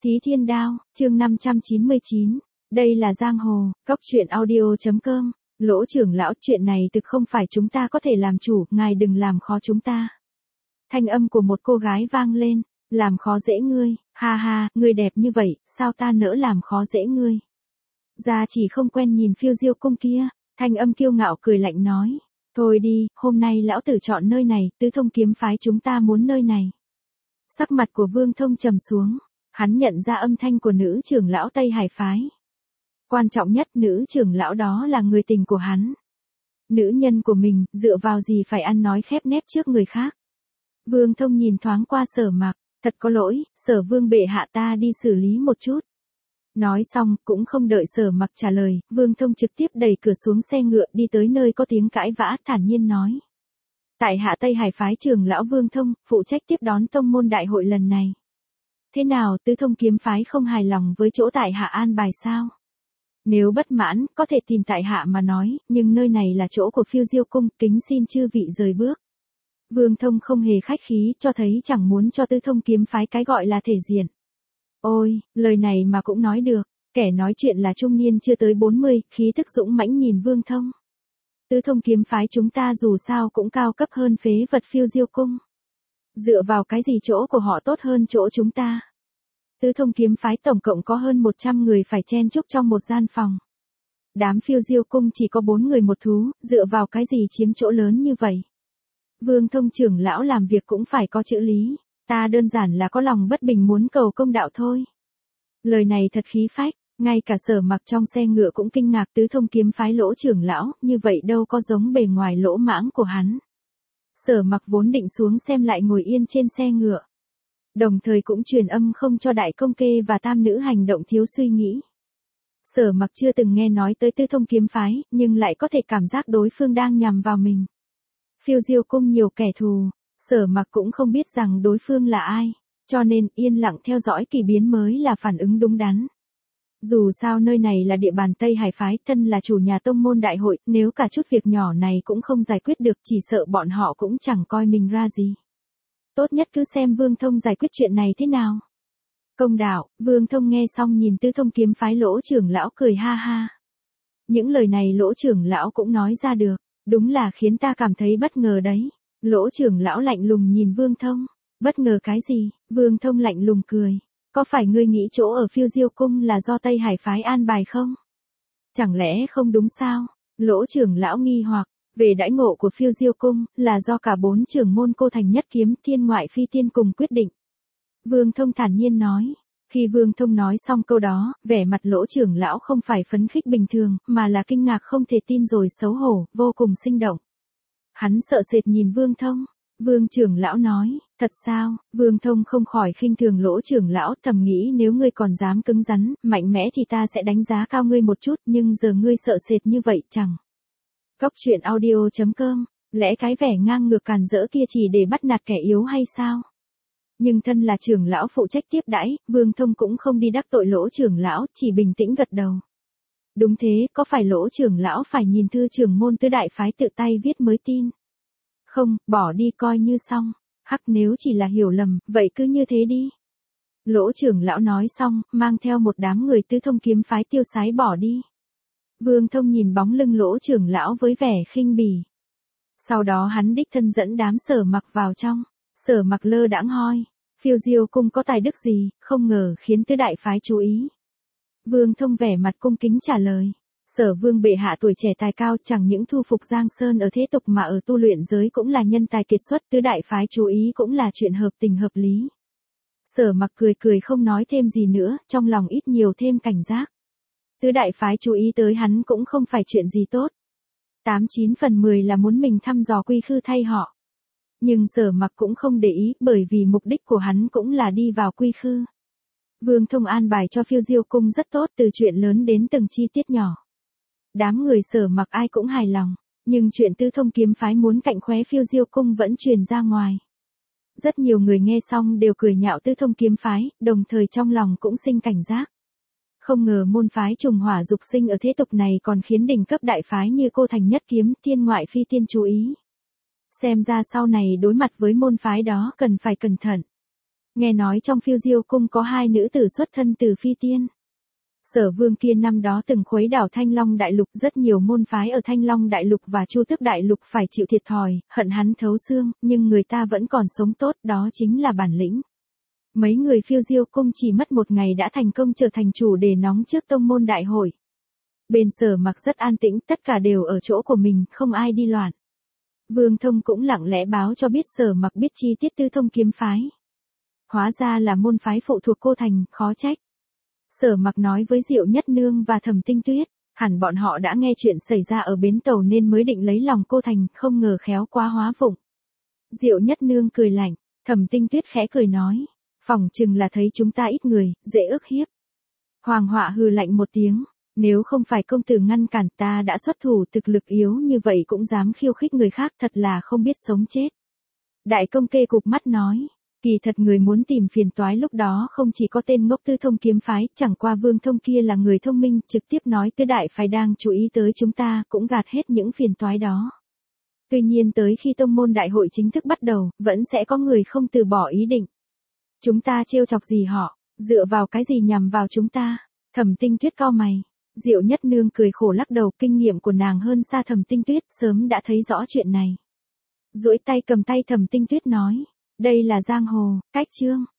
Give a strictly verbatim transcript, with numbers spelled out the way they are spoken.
Thí Thiên Đao, chương năm trăm chín mươi chín. Đây là giang hồ, cóc truyện audio.com. Lỗ trưởng lão, chuyện này thực không phải chúng ta có thể làm chủ, ngài đừng làm khó chúng ta. Thanh âm của một cô gái vang lên, làm khó dễ ngươi, ha ha, ngươi đẹp như vậy, sao ta nỡ làm khó dễ ngươi. Gia chỉ không quen nhìn Phiêu Diêu cung kia, thanh âm kiêu ngạo cười lạnh nói, thôi đi, hôm nay lão tử chọn nơi này, Tứ Thông kiếm phái chúng ta muốn nơi này. Sắc mặt của Vương Thông trầm xuống, hắn nhận ra âm thanh của nữ trưởng lão Tây Hải phái. Quan trọng nhất, nữ trưởng lão đó là người tình của hắn. Nữ nhân của mình, dựa vào gì phải ăn nói khép nép trước người khác. Vương Thông nhìn thoáng qua Sở Mặc, thật có lỗi, Sở Vương bệ hạ, ta đi xử lý một chút. Nói xong, cũng không đợi Sở Mặc trả lời, Vương Thông trực tiếp đẩy cửa xuống xe ngựa đi tới nơi có tiếng cãi vã, thản nhiên nói. Tại hạ Tây Hải phái trưởng lão Vương Thông, phụ trách tiếp đón tông môn đại hội lần này. Thế nào, Tứ Thông kiếm phái không hài lòng với chỗ tại hạ an bài sao? Nếu bất mãn, có thể tìm tại hạ mà nói, nhưng nơi này là chỗ của Phiêu Diêu cung, kính xin chư vị rời bước. Vương Thông không hề khách khí, cho thấy chẳng muốn cho Tứ Thông kiếm phái cái gọi là thể diện. Ôi, lời này mà cũng nói được, kẻ nói chuyện là trung niên chưa tới bốn mươi, khí thức dũng mãnh nhìn Vương Thông. Tứ Thông kiếm phái chúng ta dù sao cũng cao cấp hơn phế vật Phiêu Diêu cung. Dựa vào cái gì chỗ của họ tốt hơn chỗ chúng ta? Tứ Thông kiếm phái tổng cộng có hơn một trăm người phải chen chúc trong một gian phòng. Đám Phiêu Diêu cung chỉ có bốn người một thú, dựa vào cái gì chiếm chỗ lớn như vậy? Vương Thông trưởng lão làm việc cũng phải có chữ lý, ta đơn giản là có lòng bất bình muốn cầu công đạo thôi. Lời này thật khí phách, ngay cả Sở Mặc trong xe ngựa cũng kinh ngạc, Tứ Thông kiếm phái Lỗ trưởng lão, như vậy đâu có giống bề ngoài lỗ mãng của hắn. Sở Mặc vốn định xuống xem lại ngồi yên trên xe ngựa. Đồng thời cũng truyền âm không cho đại công kê và tam nữ hành động thiếu suy nghĩ. Sở Mặc chưa từng nghe nói tới Tứ Thông kiếm phái, nhưng lại có thể cảm giác đối phương đang nhằm vào mình. Phiêu Diêu cung nhiều kẻ thù, Sở Mặc cũng không biết rằng đối phương là ai, cho nên yên lặng theo dõi kỳ biến mới là phản ứng đúng đắn. Dù sao nơi này là địa bàn Tây Hải phái, thân là chủ nhà tông môn đại hội, nếu cả chút việc nhỏ này cũng không giải quyết được, chỉ sợ bọn họ cũng chẳng coi mình ra gì. Tốt nhất cứ xem Vương Thông giải quyết chuyện này thế nào. Công đạo, Vương Thông nghe xong nhìn Tứ Thông kiếm phái Lỗ trưởng lão cười ha ha. Những lời này Lỗ trưởng lão cũng nói ra được, đúng là khiến ta cảm thấy bất ngờ đấy. Lỗ trưởng lão lạnh lùng nhìn Vương Thông, bất ngờ cái gì? Vương Thông lạnh lùng cười, có phải ngươi nghĩ chỗ ở Phiêu Diêu cung là do Tây Hải phái an bài không? Chẳng lẽ không đúng sao? Lỗ trưởng lão nghi hoặc, về đãi ngộ của Phiêu Diêu cung, là do cả bốn trưởng môn Cô Thành Nhất Kiếm, Thiên Ngoại Phi Tiên cùng quyết định. Vương Thông thản nhiên nói. Khi Vương Thông nói xong câu đó, vẻ mặt Lỗ trưởng lão không phải phấn khích bình thường, mà là kinh ngạc không thể tin rồi xấu hổ, vô cùng sinh động. Hắn sợ sệt nhìn Vương Thông. Vương trưởng lão nói, thật sao? Vương Thông không khỏi khinh thường Lỗ trưởng lão, thầm nghĩ nếu ngươi còn dám cứng rắn, mạnh mẽ thì ta sẽ đánh giá cao ngươi một chút, nhưng giờ ngươi sợ sệt như vậy chẳng. Cóc truyện audio.com, lẽ cái vẻ ngang ngược càn rỡ kia chỉ để bắt nạt kẻ yếu hay sao? Nhưng thân là trưởng lão phụ trách tiếp đãi, Vương Thông cũng không đi đắc tội Lỗ trưởng lão, chỉ bình tĩnh gật đầu. Đúng thế, có phải Lỗ trưởng lão phải nhìn thư trưởng môn Tứ đại phái tự tay viết mới tin? Không, bỏ đi coi như xong. Hắc, nếu chỉ là hiểu lầm, vậy cứ như thế đi. Lỗ trưởng lão nói xong, mang theo một đám người Tứ Thông kiếm phái tiêu sái bỏ đi. Vương Thông nhìn bóng lưng Lỗ trưởng lão với vẻ khinh bỉ. Sau đó hắn đích thân dẫn đám Sở Mặc vào trong. Sở Mặc lơ đãng hoi, Phiêu Diêu cung có tài đức gì, không ngờ khiến Tứ đại phái chú ý. Vương Thông vẻ mặt cung kính trả lời. Sở Vương bệ hạ tuổi trẻ tài cao, chẳng những thu phục Giang Sơn ở thế tục mà ở tu luyện giới cũng là nhân tài kiệt xuất, Tứ đại phái chú ý cũng là chuyện hợp tình hợp lý. Sở Mặc cười cười không nói thêm gì nữa, trong lòng ít nhiều thêm cảnh giác. Tứ đại phái chú ý tới hắn cũng không phải chuyện gì tốt. Tám chín phần mười là muốn mình thăm dò quy khư thay họ. Nhưng Sở Mặc cũng không để ý, bởi vì mục đích của hắn cũng là đi vào quy khư. Vương Thông an bài cho Phiêu Diêu cung rất tốt, từ chuyện lớn đến từng chi tiết nhỏ. Đám người Sở Mặc ai cũng hài lòng, nhưng chuyện Tứ Thông kiếm phái muốn cạnh khóe Phiêu Diêu cung vẫn truyền ra ngoài. Rất nhiều người nghe xong đều cười nhạo Tứ Thông kiếm phái, đồng thời trong lòng cũng sinh cảnh giác. Không ngờ môn phái trùng hỏa dục sinh ở thế tục này còn khiến đỉnh cấp đại phái như Cô Thành Nhất Kiếm, Thiên Ngoại Phi Tiên chú ý. Xem ra sau này đối mặt với môn phái đó cần phải cẩn thận. Nghe nói trong Phiêu Diêu cung có hai nữ tử xuất thân từ phi tiên. Sở Vương kia năm đó từng khuấy đảo Thanh Long Đại Lục, rất nhiều môn phái ở Thanh Long Đại Lục và Chu Tước Đại Lục phải chịu thiệt thòi, hận hắn thấu xương, nhưng người ta vẫn còn sống tốt, đó chính là bản lĩnh. Mấy người Phiêu Diêu cung chỉ mất một ngày đã thành công trở thành chủ đề nóng trước tông môn đại hội. Bên Sở Mặc rất an tĩnh, tất cả đều ở chỗ của mình, không ai đi loạn. Vương Thông cũng lặng lẽ báo cho biết Sở Mặc biết chi tiết Tư Thông kiếm phái. Hóa ra là môn phái phụ thuộc cô thành, khó trách. Sở Mặc nói với Diệu Nhất Nương và Thẩm Tinh Tuyết, hẳn bọn họ đã nghe chuyện xảy ra ở bến tàu nên mới định lấy lòng cô thành, không ngờ khéo quá hóa vụng. Diệu Nhất Nương cười lạnh, Thẩm Tinh Tuyết khẽ cười nói, phỏng chừng là thấy chúng ta ít người, dễ ức hiếp. Hoàng Họa hừ lạnh một tiếng, nếu không phải công tử ngăn cản, ta đã xuất thủ, thực lực yếu như vậy cũng dám khiêu khích người khác, thật là không biết sống chết. Đại công kê cụp mắt nói, kỳ thật người muốn tìm phiền toái lúc đó không chỉ có tên ngốc Tư Thông kiếm phái, chẳng qua Vương Thông kia là người thông minh, trực tiếp nói tới đại phái đang chú ý tới chúng ta, cũng gạt hết những phiền toái đó. Tuy nhiên tới khi tông môn đại hội chính thức bắt đầu, vẫn sẽ có người không từ bỏ ý định. Chúng ta trêu chọc gì họ, dựa vào cái gì nhằm vào chúng ta? Thẩm Tinh Tuyết cau mày. Diệu Nhất Nương cười khổ lắc đầu, kinh nghiệm của nàng hơn xa Thẩm Tinh Tuyết, sớm đã thấy rõ chuyện này. Duỗi tay cầm tay Thẩm Tinh Tuyết nói, đây là giang hồ, cách chương.